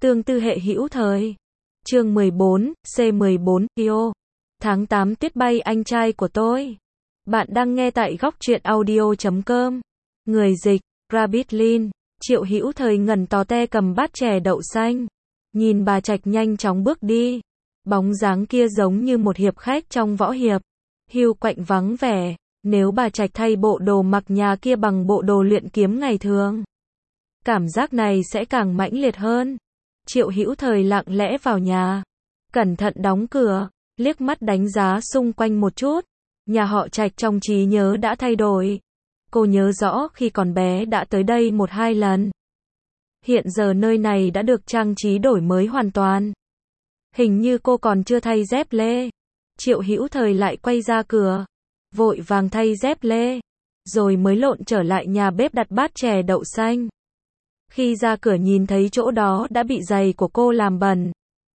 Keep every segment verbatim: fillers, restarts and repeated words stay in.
Tương tư hệ hữu thời. Chương mười bốn, C mười bốn, Kyo. Tháng tám tuyết bay anh trai của tôi. Bạn đang nghe tại góc truyện audio chấm com. Người dịch, Rabbit Lin. Triệu Hữu Thời ngẩn tò te cầm bát chè đậu xanh. Nhìn bà Trạch nhanh chóng bước đi. Bóng dáng kia giống như một hiệp khách trong võ hiệp. Hiu quạnh vắng vẻ. Nếu bà Trạch thay bộ đồ mặc nhà kia bằng bộ đồ luyện kiếm ngày thường, cảm giác này sẽ càng mãnh liệt hơn. Triệu Hữu Thời lặng lẽ vào nhà, cẩn thận đóng cửa, liếc mắt đánh giá xung quanh một chút. Nhà họ Trạch trong trí nhớ đã thay đổi. Cô nhớ rõ khi còn bé đã tới đây một hai lần. Hiện giờ nơi này đã được trang trí đổi mới hoàn toàn. Hình như cô còn chưa thay dép lê. Triệu Hữu Thời lại quay ra cửa, vội vàng thay dép lê, rồi mới lộn trở lại nhà bếp đặt bát chè đậu xanh. Khi ra cửa nhìn thấy chỗ đó đã bị giày của cô làm bẩn.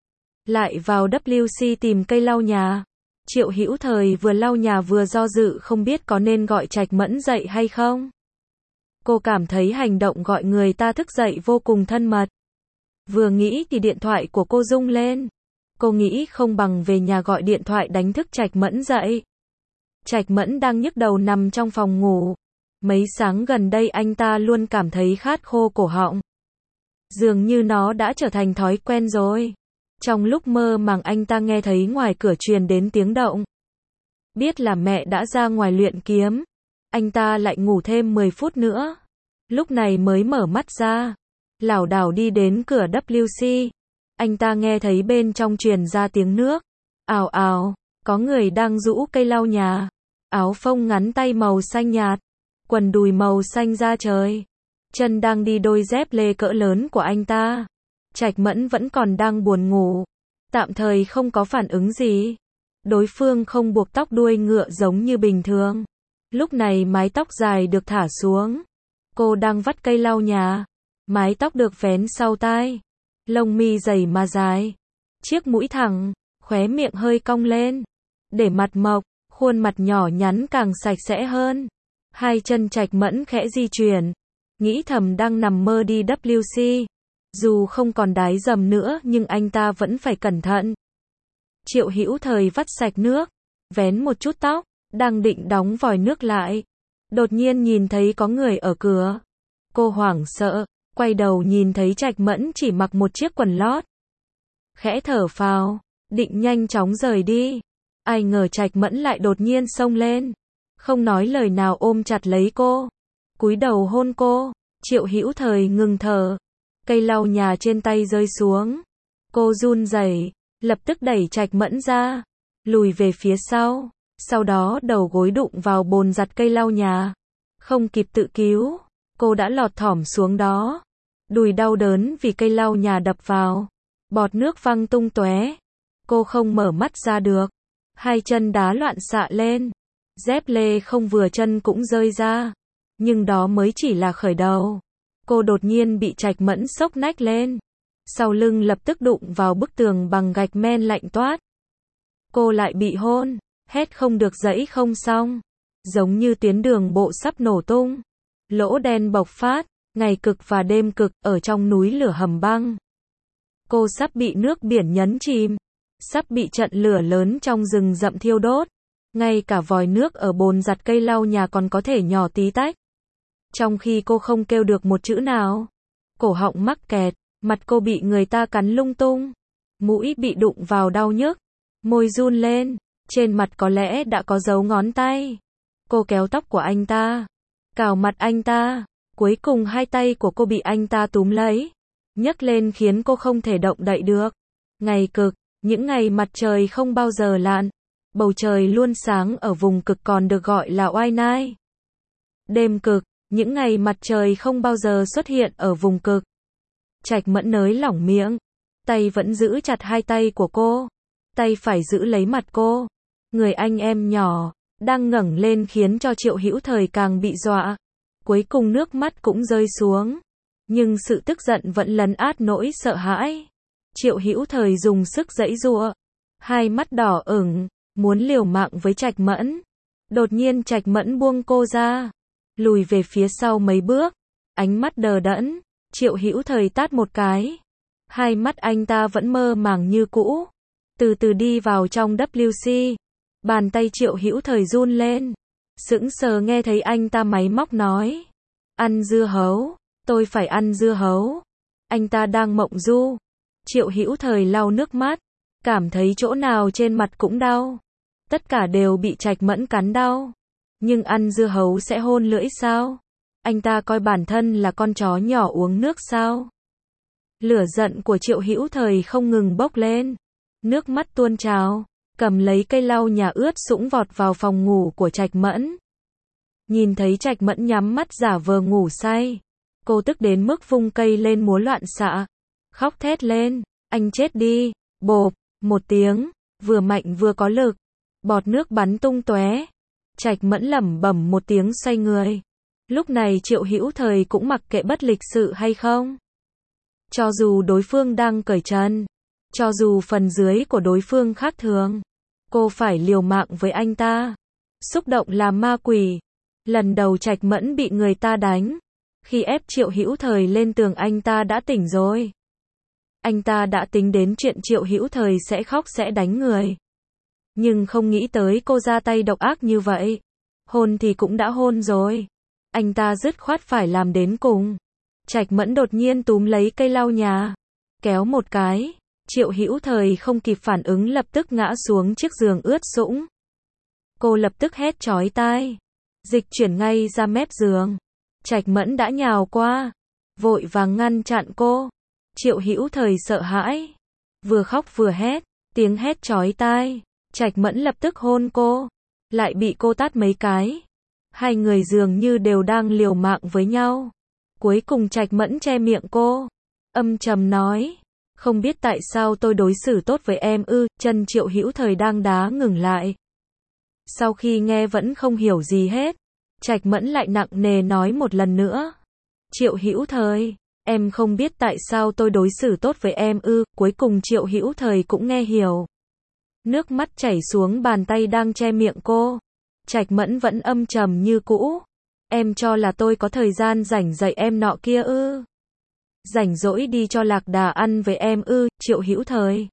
Lại vào vê kép xê tìm cây lau nhà. Triệu Hữu Thời vừa lau nhà vừa do dự không biết có nên gọi Trạch Mẫn dậy hay không. Cô cảm thấy hành động gọi người ta thức dậy vô cùng thân mật. Vừa nghĩ thì điện thoại của cô rung lên. Cô nghĩ không bằng về nhà gọi điện thoại đánh thức Trạch Mẫn dậy. Trạch Mẫn đang nhức đầu nằm trong phòng ngủ. Mấy sáng gần đây anh ta luôn cảm thấy khát khô cổ họng. Dường như nó đã trở thành thói quen rồi. Trong lúc mơ màng anh ta nghe thấy ngoài cửa truyền đến tiếng động. Biết là mẹ đã ra ngoài luyện kiếm. Anh ta lại ngủ thêm mười phút nữa. Lúc này mới mở mắt ra. Lảo đảo đi đến cửa vê kép xê. Anh ta nghe thấy bên trong truyền ra tiếng nước. Ào ào, có người đang giũ cây lau nhà. Áo phông ngắn tay màu xanh nhạt, quần đùi màu xanh da trời. Chân đang đi đôi dép lê cỡ lớn của anh ta. Trạch Mẫn vẫn còn đang buồn ngủ, tạm thời không có phản ứng gì. Đối phương không buộc tóc đuôi ngựa giống như bình thường. Lúc này mái tóc dài được thả xuống. Cô đang vắt cây lau nhà. Mái tóc được vén sau tai. Lông mi dày mà dài. Chiếc mũi thẳng, khóe miệng hơi cong lên. Để mặt mộc, khuôn mặt nhỏ nhắn càng sạch sẽ hơn. Hai chân Trạch Mẫn khẽ di chuyển. Nghĩ thầm đang nằm mơ đi vê kép xê. Dù không còn đái dầm nữa nhưng anh ta vẫn phải cẩn thận. Triệu Hữu Thời vắt sạch nước, vén một chút tóc, đang định đóng vòi nước lại. Đột nhiên nhìn thấy có người ở cửa. Cô hoảng sợ, quay đầu nhìn thấy Trạch Mẫn chỉ mặc một chiếc quần lót. Khẽ thở phào, định nhanh chóng rời đi. Ai ngờ Trạch Mẫn lại đột nhiên xông lên. Không nói lời nào ôm chặt lấy cô. Cúi đầu hôn cô. Triệu Hữu Thời ngừng thở. Cây lau nhà trên tay rơi xuống. Cô run rẩy, lập tức đẩy Trạch Mẫn ra. Lùi về phía sau. Sau đó đầu gối đụng vào bồn giặt cây lau nhà. Không kịp tự cứu. Cô đã lọt thỏm xuống đó. Đùi đau đớn vì cây lau nhà đập vào. Bọt nước văng tung tóe. Cô không mở mắt ra được. Hai chân đá loạn xạ lên. Dép lê không vừa chân cũng rơi ra. Nhưng đó mới chỉ là khởi đầu. Cô đột nhiên bị Trạch Mẫn xốc nách lên. Sau lưng lập tức đụng vào bức tường bằng gạch men lạnh toát. Cô lại bị hôn. Hét không được dãy không xong. Giống như tuyến đường bộ sắp nổ tung. Lỗ đen bộc phát. Ngày cực và đêm cực ở trong núi lửa hầm băng. Cô sắp bị nước biển nhấn chìm. Sắp bị trận lửa lớn trong rừng rậm thiêu đốt. Ngay cả vòi nước ở bồn giặt cây lau nhà còn có thể nhỏ tí tách. Trong khi cô không kêu được một chữ nào. Cổ họng mắc kẹt, mặt cô bị người ta cắn lung tung. Mũi bị đụng vào đau nhức. Môi run lên, trên mặt có lẽ đã có dấu ngón tay. Cô kéo tóc của anh ta, cào mặt anh ta. Cuối cùng hai tay của cô bị anh ta túm lấy, nhấc lên khiến cô không thể động đậy được. Ngày cực, những ngày mặt trời không bao giờ lặn. Bầu trời luôn sáng ở vùng cực còn được gọi là oai nai. Đêm cực, những ngày mặt trời không bao giờ xuất hiện ở vùng cực. Trạch Mẫn nới lỏng miệng, tay vẫn giữ chặt hai tay của cô. Tay phải giữ lấy mặt cô. Người anh em nhỏ, đang ngẩng lên khiến cho Triệu Hữu Thời càng bị dọa. Cuối cùng nước mắt cũng rơi xuống. Nhưng sự tức giận vẫn lấn át nỗi sợ hãi. Triệu Hữu Thời dùng sức giãy giụa. Hai mắt đỏ ửng, muốn liều mạng với Trạch Mẫn. Đột nhiên Trạch Mẫn buông cô ra. Lùi về phía sau mấy bước. Ánh mắt đờ đẫn. Triệu Hữu Thời tát một cái. Hai mắt anh ta vẫn mơ màng như cũ. Từ từ đi vào trong vê kép xê. Bàn tay Triệu Hữu Thời run lên. Sững sờ nghe thấy anh ta máy móc nói. Ăn dưa hấu. Tôi phải ăn dưa hấu. Anh ta đang mộng du. Triệu Hữu Thời lau nước mắt. Cảm thấy chỗ nào trên mặt cũng đau. Tất cả đều bị Trạch Mẫn cắn đau. Nhưng ăn dưa hấu sẽ hôn lưỡi sao? Anh ta coi bản thân là con chó nhỏ uống nước sao? Lửa giận của Triệu Hữu Thời không ngừng bốc lên. Nước mắt tuôn trào. Cầm lấy cây lau nhà ướt sũng vọt vào phòng ngủ của Trạch Mẫn. Nhìn thấy Trạch Mẫn nhắm mắt giả vờ ngủ say. Cô tức đến mức vung cây lên múa loạn xạ. Khóc thét lên. Anh chết đi. Bộp. Một tiếng. Vừa mạnh vừa có lực. Bọt nước bắn tung tóe. Trạch Mẫn lẩm bẩm một tiếng xoay người. Lúc này Triệu Hữu Thời cũng mặc kệ bất lịch sự hay không. Cho dù đối phương đang cởi trần. Cho dù phần dưới của đối phương khác thường. Cô phải liều mạng với anh ta. Xúc động làm ma quỷ. Lần đầu Trạch Mẫn bị người ta đánh. Khi ép Triệu Hữu Thời lên tường anh ta đã tỉnh rồi. Anh ta đã tính đến chuyện Triệu Hữu Thời sẽ khóc sẽ đánh người. Nhưng không nghĩ tới cô ra tay độc ác như vậy. Hôn thì cũng đã hôn rồi. Anh ta dứt khoát phải làm đến cùng. Trạch Mẫn đột nhiên túm lấy cây lau nhà. Kéo một cái. Triệu Hữu Thời không kịp phản ứng lập tức ngã xuống chiếc giường ướt sũng. Cô lập tức hét chói tai. Dịch chuyển ngay ra mép giường. Trạch Mẫn đã nhào qua. Vội vàng ngăn chặn cô. Triệu Hữu Thời sợ hãi. Vừa khóc vừa hét. Tiếng hét chói tai. Trạch Mẫn lập tức hôn cô. Lại bị cô tát mấy cái. Hai người dường như đều đang liều mạng với nhau. Cuối cùng Trạch Mẫn che miệng cô. Âm trầm nói. Không biết tại sao tôi đối xử tốt với em ư. Chân Triệu Hữu Thời đang đá ngừng lại. Sau khi nghe vẫn không hiểu gì hết. Trạch Mẫn lại nặng nề nói một lần nữa. Triệu Hữu Thời, em không biết tại sao tôi đối xử tốt với em ư. Cuối cùng Triệu Hữu Thời cũng nghe hiểu. Nước mắt chảy xuống bàn tay đang che miệng cô. Trạch Mẫn vẫn âm trầm như cũ. Em cho là tôi có thời gian rảnh dạy em nọ kia ư? Rảnh rỗi đi cho lạc đà ăn với em ư? Triệu Hữu Thời,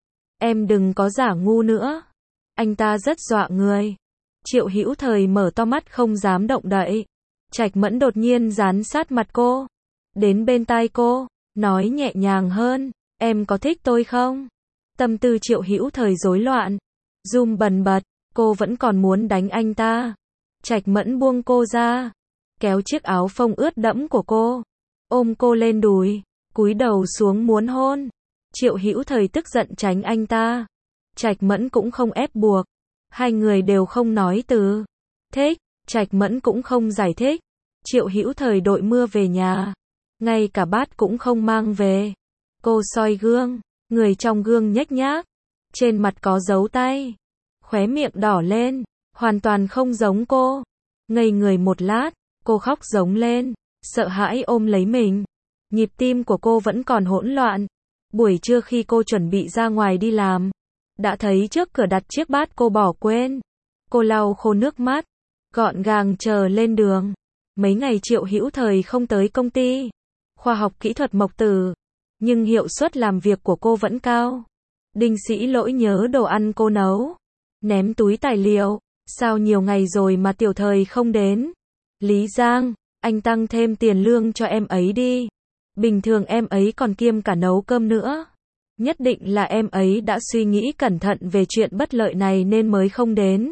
em đừng có giả ngu nữa. Anh ta rất dọa người. Triệu Hữu Thời mở to mắt không dám động đậy. Trạch Mẫn đột nhiên dán sát mặt cô. Đến bên tai cô. Nói nhẹ nhàng hơn. Em có thích tôi không? Tâm tư Triệu Hữu Thời rối loạn. Run bần bật. Cô vẫn còn muốn đánh anh ta. Trạch Mẫn buông cô ra. Kéo chiếc áo phông ướt đẫm của cô. Ôm cô lên đùi. Cúi đầu xuống muốn hôn. Triệu Hữu Thời tức giận tránh anh ta. Trạch Mẫn cũng không ép buộc. Hai người đều không nói từ thích. Trạch Mẫn cũng không giải thích. Triệu Hữu Thời đội mưa về nhà. Ngay cả bát cũng không mang về. Cô soi gương. Người trong gương nhếch nhác. Trên mặt có dấu tay. Khóe miệng đỏ lên. Hoàn toàn không giống cô. Ngây người một lát. Cô khóc giống lên. Sợ hãi ôm lấy mình. Nhịp tim của cô vẫn còn hỗn loạn. Buổi trưa khi cô chuẩn bị ra ngoài đi làm. Đã thấy trước cửa đặt chiếc bát cô bỏ quên. Cô lau khô nước mắt. Gọn gàng chờ lên đường. Mấy ngày Triệu Hữu Thời không tới công ty. Khoa học kỹ thuật Mộc Tử. Nhưng hiệu suất làm việc của cô vẫn cao. Đinh Sĩ Lỗi nhớ đồ ăn cô nấu. Ném túi tài liệu. Sao nhiều ngày rồi mà Tiểu Thời không đến? Lý Giang, anh tăng thêm tiền lương cho em ấy đi. Bình thường em ấy còn kiêm cả nấu cơm nữa. Nhất định là em ấy đã suy nghĩ cẩn thận về chuyện bất lợi này nên mới không đến.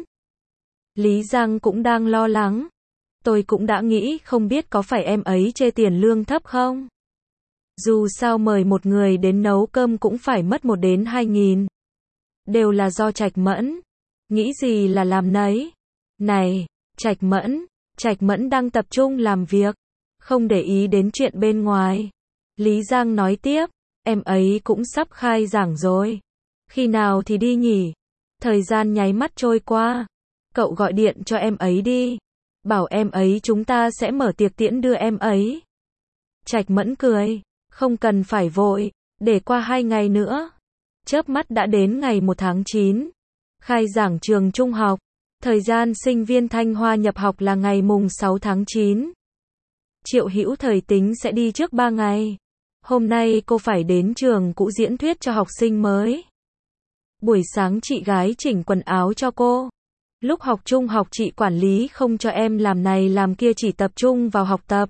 Lý Giang cũng đang lo lắng. Tôi cũng đã nghĩ không biết có phải em ấy chê tiền lương thấp không? Dù sao mời một người đến nấu cơm cũng phải mất một đến hai nghìn. Đều là do Trạch Mẫn. Nghĩ gì là làm nấy. Này, Trạch Mẫn. Trạch Mẫn đang tập trung làm việc. Không để ý đến chuyện bên ngoài. Lý Giang nói tiếp. Em ấy cũng sắp khai giảng rồi. Khi nào thì đi nhỉ? Thời gian nháy mắt trôi qua. Cậu gọi điện cho em ấy đi. Bảo em ấy chúng ta sẽ mở tiệc tiễn đưa em ấy. Trạch Mẫn cười. Không cần phải vội. Để qua hai ngày nữa. Chớp mắt đã đến ngày một tháng chín. Khai giảng trường trung học. Thời gian sinh viên Thanh Hoa nhập học là ngày mùng sáu tháng chín. Triệu Hữu Thời tính sẽ đi trước ba ngày. Hôm nay cô phải đến trường cũ diễn thuyết cho học sinh mới. Buổi sáng chị gái chỉnh quần áo cho cô. Lúc học trung học chị quản lý không cho em làm này làm kia, chỉ tập trung vào học tập.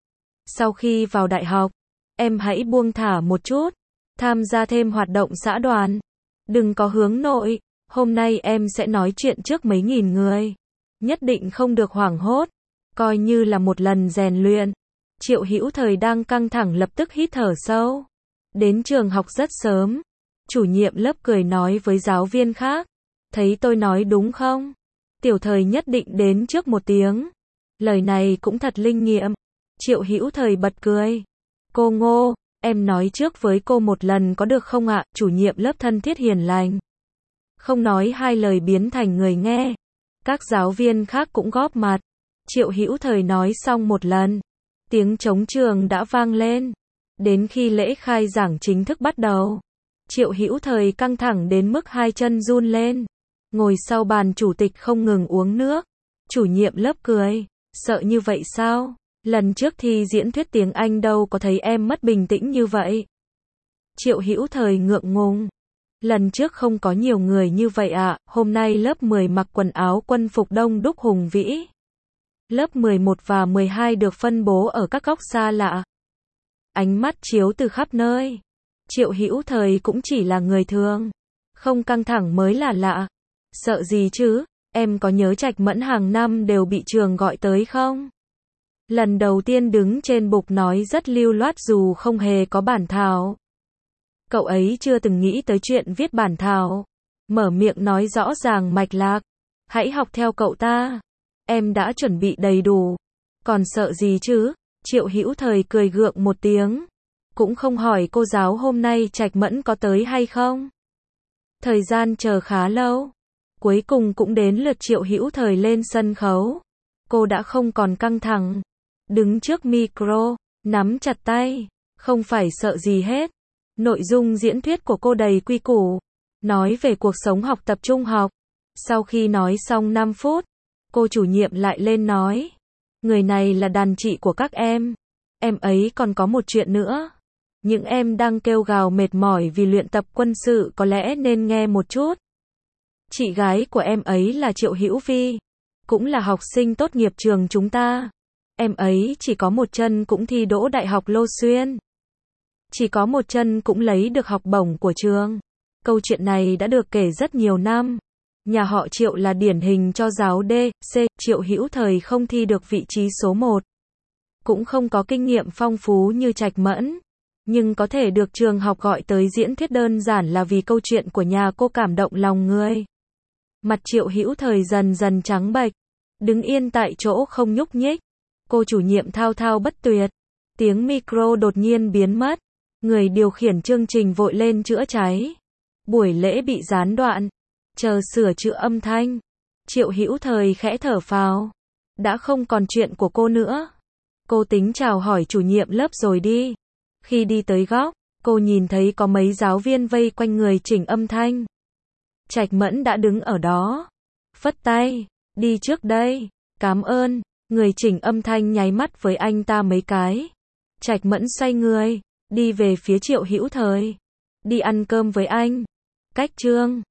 Sau khi vào đại học, em hãy buông thả một chút, tham gia thêm hoạt động xã đoàn. Đừng có hướng nội, hôm nay em sẽ nói chuyện trước mấy nghìn người. Nhất định không được hoảng hốt, coi như là một lần rèn luyện. Triệu Hữu Thời đang căng thẳng lập tức hít thở sâu. Đến trường học rất sớm, chủ nhiệm lớp cười nói với giáo viên khác. Thấy tôi nói đúng không? Tiểu Thời nhất định đến trước một tiếng. Lời này cũng thật linh nghiệm. Triệu Hữu Thời bật cười. Cô Ngô, em nói trước với cô một lần có được không ạ? Chủ nhiệm lớp thân thiết hiền lành. Không nói hai lời biến thành người nghe. Các giáo viên khác cũng góp mặt. Triệu Hữu Thời nói xong một lần. Tiếng trống trường đã vang lên. Đến khi lễ khai giảng chính thức bắt đầu, Triệu Hữu Thời căng thẳng đến mức hai chân run lên. Ngồi sau bàn chủ tịch không ngừng uống nước. Chủ nhiệm lớp cười. Sợ như vậy sao? Lần trước thi diễn thuyết tiếng Anh đâu có thấy em mất bình tĩnh như vậy. Triệu Hữu Thời ngượng ngùng. Lần trước không có nhiều người như vậy ạ, à, hôm nay lớp mười mặc quần áo quân phục đông đúc hùng vĩ. Lớp mười một và mười hai được phân bố ở các góc xa lạ. Ánh mắt chiếu từ khắp nơi. Triệu Hữu Thời cũng chỉ là người thường. Không căng thẳng mới là lạ. Sợ gì chứ, em có nhớ Trạch Mẫn hàng năm đều bị trường gọi tới không? Lần đầu tiên đứng trên bục nói rất lưu loát dù không hề có bản thảo. Cậu ấy chưa từng nghĩ tới chuyện viết bản thảo. Mở miệng nói rõ ràng mạch lạc. Hãy học theo cậu ta. Em đã chuẩn bị đầy đủ. Còn sợ gì chứ? Triệu Hữu Thời cười gượng một tiếng. Cũng không hỏi cô giáo hôm nay Trạch Mẫn có tới hay không. Thời gian chờ khá lâu. Cuối cùng cũng đến lượt Triệu Hữu Thời lên sân khấu. Cô đã không còn căng thẳng. Đứng trước micro, nắm chặt tay. Không phải sợ gì hết. Nội dung diễn thuyết của cô đầy quy củ. Nói về cuộc sống học tập trung học. Sau khi nói xong năm phút, cô chủ nhiệm lại lên nói. Người này là đàn chị của các em. Em ấy còn có một chuyện nữa. Những em đang kêu gào mệt mỏi vì luyện tập quân sự có lẽ nên nghe một chút. Chị gái của em ấy là Triệu Hữu Vi. Cũng là học sinh tốt nghiệp trường chúng ta. Em ấy chỉ có một chân cũng thi đỗ Đại học Lô Xuyên. Chỉ có một chân cũng lấy được học bổng của trường. Câu chuyện này đã được kể rất nhiều năm. Nhà họ Triệu là điển hình cho giáo D, C. Triệu Hữu Thời không thi được vị trí số một. Cũng không có kinh nghiệm phong phú như Trạch Mẫn. Nhưng có thể được trường học gọi tới diễn thuyết đơn giản là vì câu chuyện của nhà cô cảm động lòng người. Mặt Triệu Hữu Thời dần dần trắng bệch. Đứng yên tại chỗ không nhúc nhích. Cô chủ nhiệm thao thao bất tuyệt. Tiếng micro đột nhiên biến mất. Người điều khiển chương trình vội lên chữa cháy. Buổi lễ bị gián đoạn. Chờ sửa chữa âm thanh. Triệu Hữu Thời khẽ thở phào. Đã không còn chuyện của cô nữa. Cô tính chào hỏi chủ nhiệm lớp rồi đi. Khi đi tới góc, cô nhìn thấy có mấy giáo viên vây quanh người chỉnh âm thanh. Trạch Mẫn đã đứng ở đó. Phất tay. Đi trước đây. Cảm ơn. Người chỉnh âm thanh nháy mắt với anh ta mấy cái. Trạch Mẫn xoay người. Đi về phía Triệu Hữu Thời. Đi ăn cơm với anh. Cách trương.